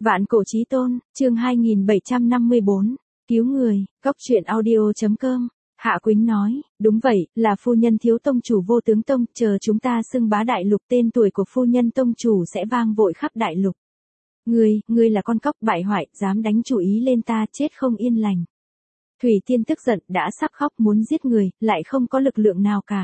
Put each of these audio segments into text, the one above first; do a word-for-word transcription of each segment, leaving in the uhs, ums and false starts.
Vạn cổ chí tôn, chương hai nghìn bảy trăm năm mươi bốn, cứu người, góc truyện audio chấm com. Hạ Quýnh nói, đúng vậy, là phu nhân thiếu tông chủ vô tướng tông, chờ chúng ta xưng bá đại lục, tên tuổi của phu nhân tông chủ sẽ vang vội khắp đại lục. Ngươi, ngươi là con cóc bại hoại, dám đánh chủ ý lên ta, chết không yên lành. Thủy Tiên tức giận, đã sắp khóc muốn giết người, lại không có lực lượng nào cả.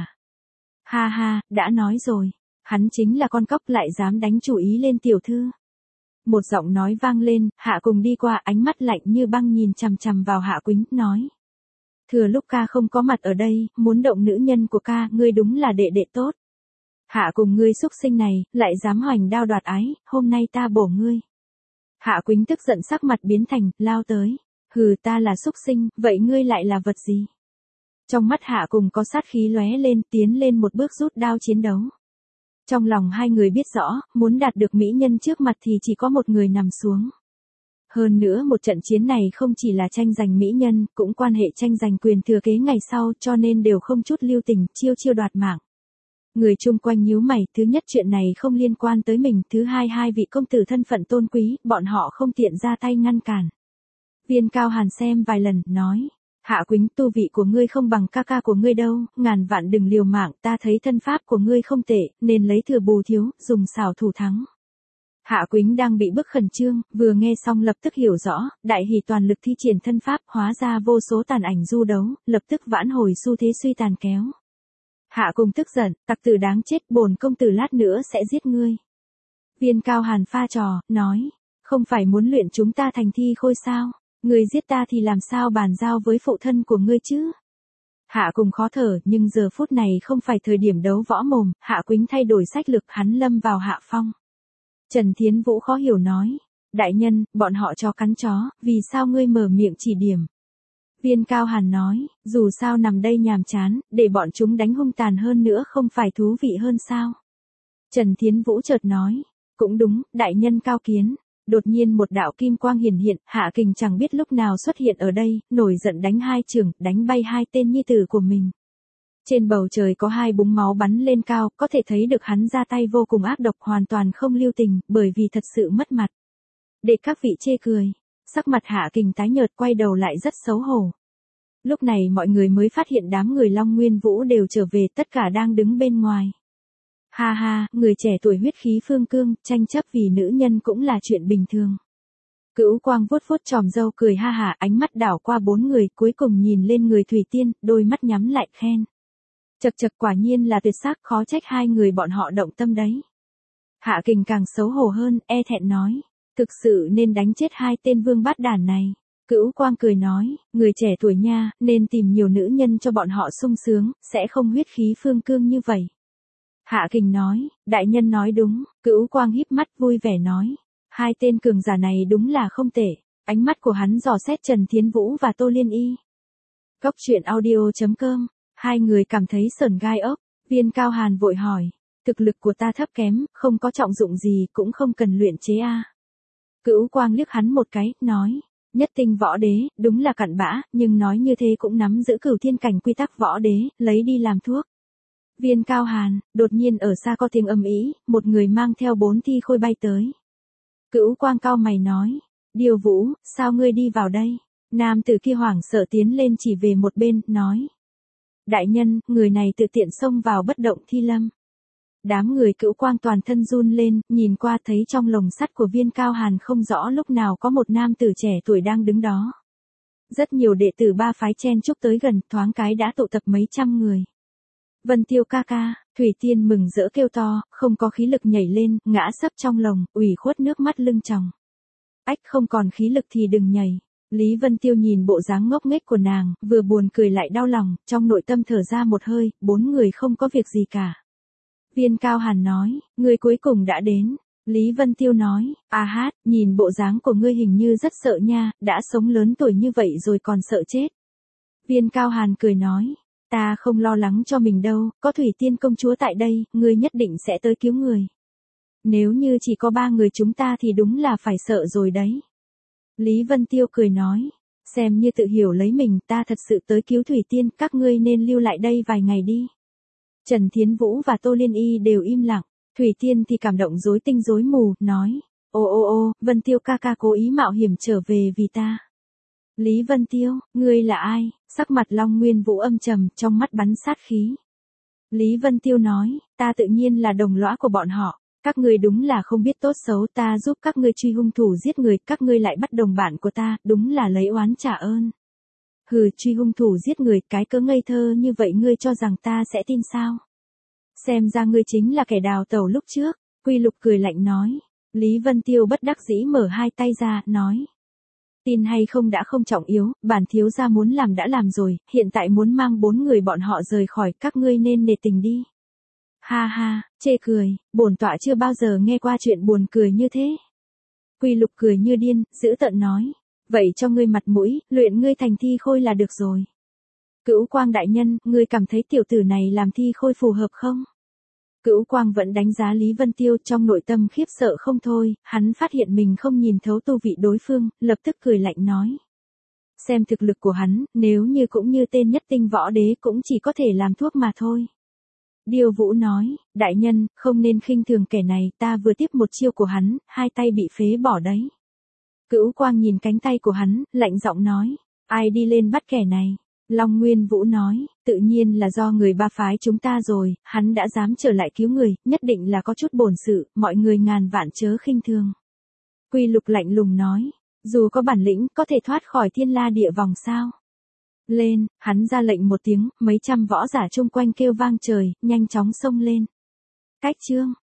Ha ha, đã nói rồi, hắn chính là con cóc lại dám đánh chủ ý lên tiểu thư. Một giọng nói vang lên, Hạ Cùng đi qua, ánh mắt lạnh như băng nhìn chằm chằm vào Hạ Quýnh, nói. Thừa lúc ca không có mặt ở đây, muốn động nữ nhân của ca, ngươi đúng là đệ đệ tốt. Hạ Cùng, ngươi xúc sinh này, lại dám hoành đao đoạt ái, hôm nay ta bổ ngươi. Hạ Quýnh tức giận sắc mặt biến thành, lao tới. Hừ, ta là xúc sinh, vậy ngươi lại là vật gì? Trong mắt Hạ Cùng có sát khí lóe lên, tiến lên một bước rút đao chiến đấu. Trong lòng hai người biết rõ, muốn đạt được mỹ nhân trước mặt thì chỉ có một người nằm xuống. Hơn nữa một trận chiến này không chỉ là tranh giành mỹ nhân, cũng quan hệ tranh giành quyền thừa kế ngày sau, cho nên đều không chút lưu tình, chiêu chiêu đoạt mạng. Người chung quanh nhíu mày, thứ nhất chuyện này không liên quan tới mình, thứ hai hai vị công tử thân phận tôn quý, bọn họ không tiện ra tay ngăn cản. Viên Cao Hàn xem vài lần, nói. Hạ Quýnh, tu vị của ngươi không bằng ca ca của ngươi đâu, ngàn vạn đừng liều mạng, ta thấy thân pháp của ngươi không tệ, nên lấy thừa bù thiếu, dùng xảo thủ thắng. Hạ Quýnh đang bị bức khẩn trương, vừa nghe xong lập tức hiểu rõ, đại hỉ toàn lực thi triển thân pháp, hóa ra vô số tàn ảnh du đấu, lập tức vãn hồi xu thế suy tàn kéo. Hạ Cùng tức giận, tặc tử đáng chết, bổn công tử lát nữa sẽ giết ngươi. Viên Cao Hàn pha trò, nói, không phải muốn luyện chúng ta thành thi khôi sao? Ngươi giết ta thì làm sao bàn giao với phụ thân của ngươi chứ? Hạ Cùng khó thở, nhưng giờ phút này không phải thời điểm đấu võ mồm, Hạ Quýnh thay đổi sách lược, hắn lâm vào hạ phong. Trần Thiến Vũ khó hiểu nói, đại nhân, bọn họ chó cắn chó, vì sao ngươi mở miệng chỉ điểm? Viên Cao Hàn nói, dù sao nằm đây nhàm chán, để bọn chúng đánh hung tàn hơn nữa không phải thú vị hơn sao? Trần Thiến Vũ chợt nói, cũng đúng, đại nhân cao kiến. Đột nhiên một đạo kim quang hiển hiện, Hạ Kình chẳng biết lúc nào xuất hiện ở đây, nổi giận đánh hai chưởng, đánh bay hai tên nhi tử của mình. Trên bầu trời có hai búng máu bắn lên cao, có thể thấy được hắn ra tay vô cùng ác độc, hoàn toàn không lưu tình, bởi vì thật sự mất mặt. Để các vị chê cười, sắc mặt Hạ Kình tái nhợt, quay đầu lại rất xấu hổ. Lúc này mọi người mới phát hiện đám người Long Nguyên Vũ đều trở về, tất cả đang đứng bên ngoài. Ha ha, người trẻ tuổi huyết khí phương cương, tranh chấp vì nữ nhân cũng là chuyện bình thường. Cửu Quang vuốt vuốt tròm râu cười ha hả, ánh mắt đảo qua bốn người, cuối cùng nhìn lên người Thủy Tiên, đôi mắt nhắm lại khen. Chật chật, quả nhiên là tuyệt sắc, khó trách hai người bọn họ động tâm đấy. Hạ Kình càng xấu hổ hơn, e thẹn nói, thực sự nên đánh chết hai tên vương bát đản này. Cửu Quang cười nói, người trẻ tuổi nha, nên tìm nhiều nữ nhân cho bọn họ sung sướng, sẽ không huyết khí phương cương như vậy. Hạ Kình nói, đại nhân nói đúng, Cửu Quang híp mắt vui vẻ nói, hai tên cường giả này đúng là không tệ, ánh mắt của hắn dò xét Trần Thiến Vũ và Tô Liên Y. Góc truyện audio chấm com, hai người cảm thấy sởn gai ốc, Viên Cao Hàn vội hỏi, thực lực của ta thấp kém, không có trọng dụng gì cũng không cần luyện chế a. À. Cửu Quang liếc hắn một cái, nói, nhất tinh võ đế, đúng là cặn bã, nhưng nói như thế cũng nắm giữ cửu thiên cảnh quy tắc võ đế, lấy đi làm thuốc. Viên Cao Hàn, đột nhiên ở xa có tiếng ầm ĩ, một người mang theo bốn thi khôi bay tới. Cửu Quang cao mày nói, Điều Vũ, sao ngươi đi vào đây? Nam tử kia hoảng sợ tiến lên chỉ về một bên, nói. Đại nhân, người này tự tiện xông vào bất động thi lâm. Đám người Cửu Quang toàn thân run lên, nhìn qua thấy trong lồng sắt của Viên Cao Hàn không rõ lúc nào có một nam tử trẻ tuổi đang đứng đó. Rất nhiều đệ tử ba phái chen chúc tới gần, thoáng cái đã tụ tập mấy trăm người. Vân Tiêu ca ca, Thủy Tiên mừng rỡ kêu to, không có khí lực nhảy lên, ngã sấp trong lồng, ủy khuất nước mắt lưng tròng. Ách, không còn khí lực thì đừng nhảy. Lý Vân Tiêu nhìn bộ dáng ngốc nghếch của nàng, vừa buồn cười lại đau lòng, trong nội tâm thở ra một hơi, bốn người không có việc gì cả. Viên Cao Hàn nói, ngươi cuối cùng đã đến. Lý Vân Tiêu nói, a hát, nhìn bộ dáng của ngươi hình như rất sợ nha, đã sống lớn tuổi như vậy rồi còn sợ chết. Viên Cao Hàn cười nói, ta không lo lắng cho mình đâu, có Thủy Tiên công chúa tại đây, ngươi nhất định sẽ tới cứu người. Nếu như chỉ có ba người chúng ta thì đúng là phải sợ rồi đấy. Lý Vân Tiêu cười nói, xem như tự hiểu lấy mình, ta thật sự tới cứu Thủy Tiên, các ngươi nên lưu lại đây vài ngày đi. Trần Thiến Vũ và Tô Liên Y đều im lặng, Thủy Tiên thì cảm động rối tinh rối mù, nói, Ô ô ô, Vân Tiêu ca ca cố ý mạo hiểm trở về vì ta. Lý Vân Tiêu, ngươi là ai? Sắc mặt Long Nguyên Vũ âm trầm, trong mắt bắn sát khí. Lý Vân Tiêu nói, ta tự nhiên là đồng lõa của bọn họ. Các ngươi đúng là không biết tốt xấu, ta giúp các ngươi truy hung thủ giết người, các ngươi lại bắt đồng bạn của ta, đúng là lấy oán trả ơn. Hừ, truy hung thủ giết người, cái cớ ngây thơ như vậy ngươi cho rằng ta sẽ tin sao? Xem ra ngươi chính là kẻ đào tẩu lúc trước. Quy Lục cười lạnh nói. Lý Vân Tiêu bất đắc dĩ mở hai tay ra, nói. Tin hay không đã không trọng yếu, bản thiếu gia muốn làm đã làm rồi, hiện tại muốn mang bốn người bọn họ rời khỏi, các ngươi nên nể tình đi. Ha ha, chê cười, bổn tọa chưa bao giờ nghe qua chuyện buồn cười như thế. Quy Lục cười như điên, dữ tợn nói. Vậy cho ngươi mặt mũi, luyện ngươi thành thi khôi là được rồi. Cửu Quang đại nhân, ngươi cảm thấy tiểu tử này làm thi khôi phù hợp không? Cửu Quang vẫn đánh giá Lý Vân Tiêu, trong nội tâm khiếp sợ không thôi, hắn phát hiện mình không nhìn thấu tu vị đối phương, lập tức cười lạnh nói. Xem thực lực của hắn, nếu như cũng như tên nhất tinh võ đế cũng chỉ có thể làm thuốc mà thôi. Điêu Vũ nói, đại nhân, không nên khinh thường kẻ này, ta vừa tiếp một chiêu của hắn, hai tay bị phế bỏ đấy. Cửu Quang nhìn cánh tay của hắn, lạnh giọng nói, ai đi lên bắt kẻ này? Long Nguyên Vũ nói, tự nhiên là do người ba phái chúng ta rồi, hắn đã dám trở lại cứu người, nhất định là có chút bổn sự, mọi người ngàn vạn chớ khinh thường. Quy Lục lạnh lùng nói, dù có bản lĩnh, có thể thoát khỏi thiên la địa vòng sao? Lên, hắn ra lệnh một tiếng, mấy trăm võ giả chung quanh kêu vang trời, nhanh chóng xông lên. Cách chương.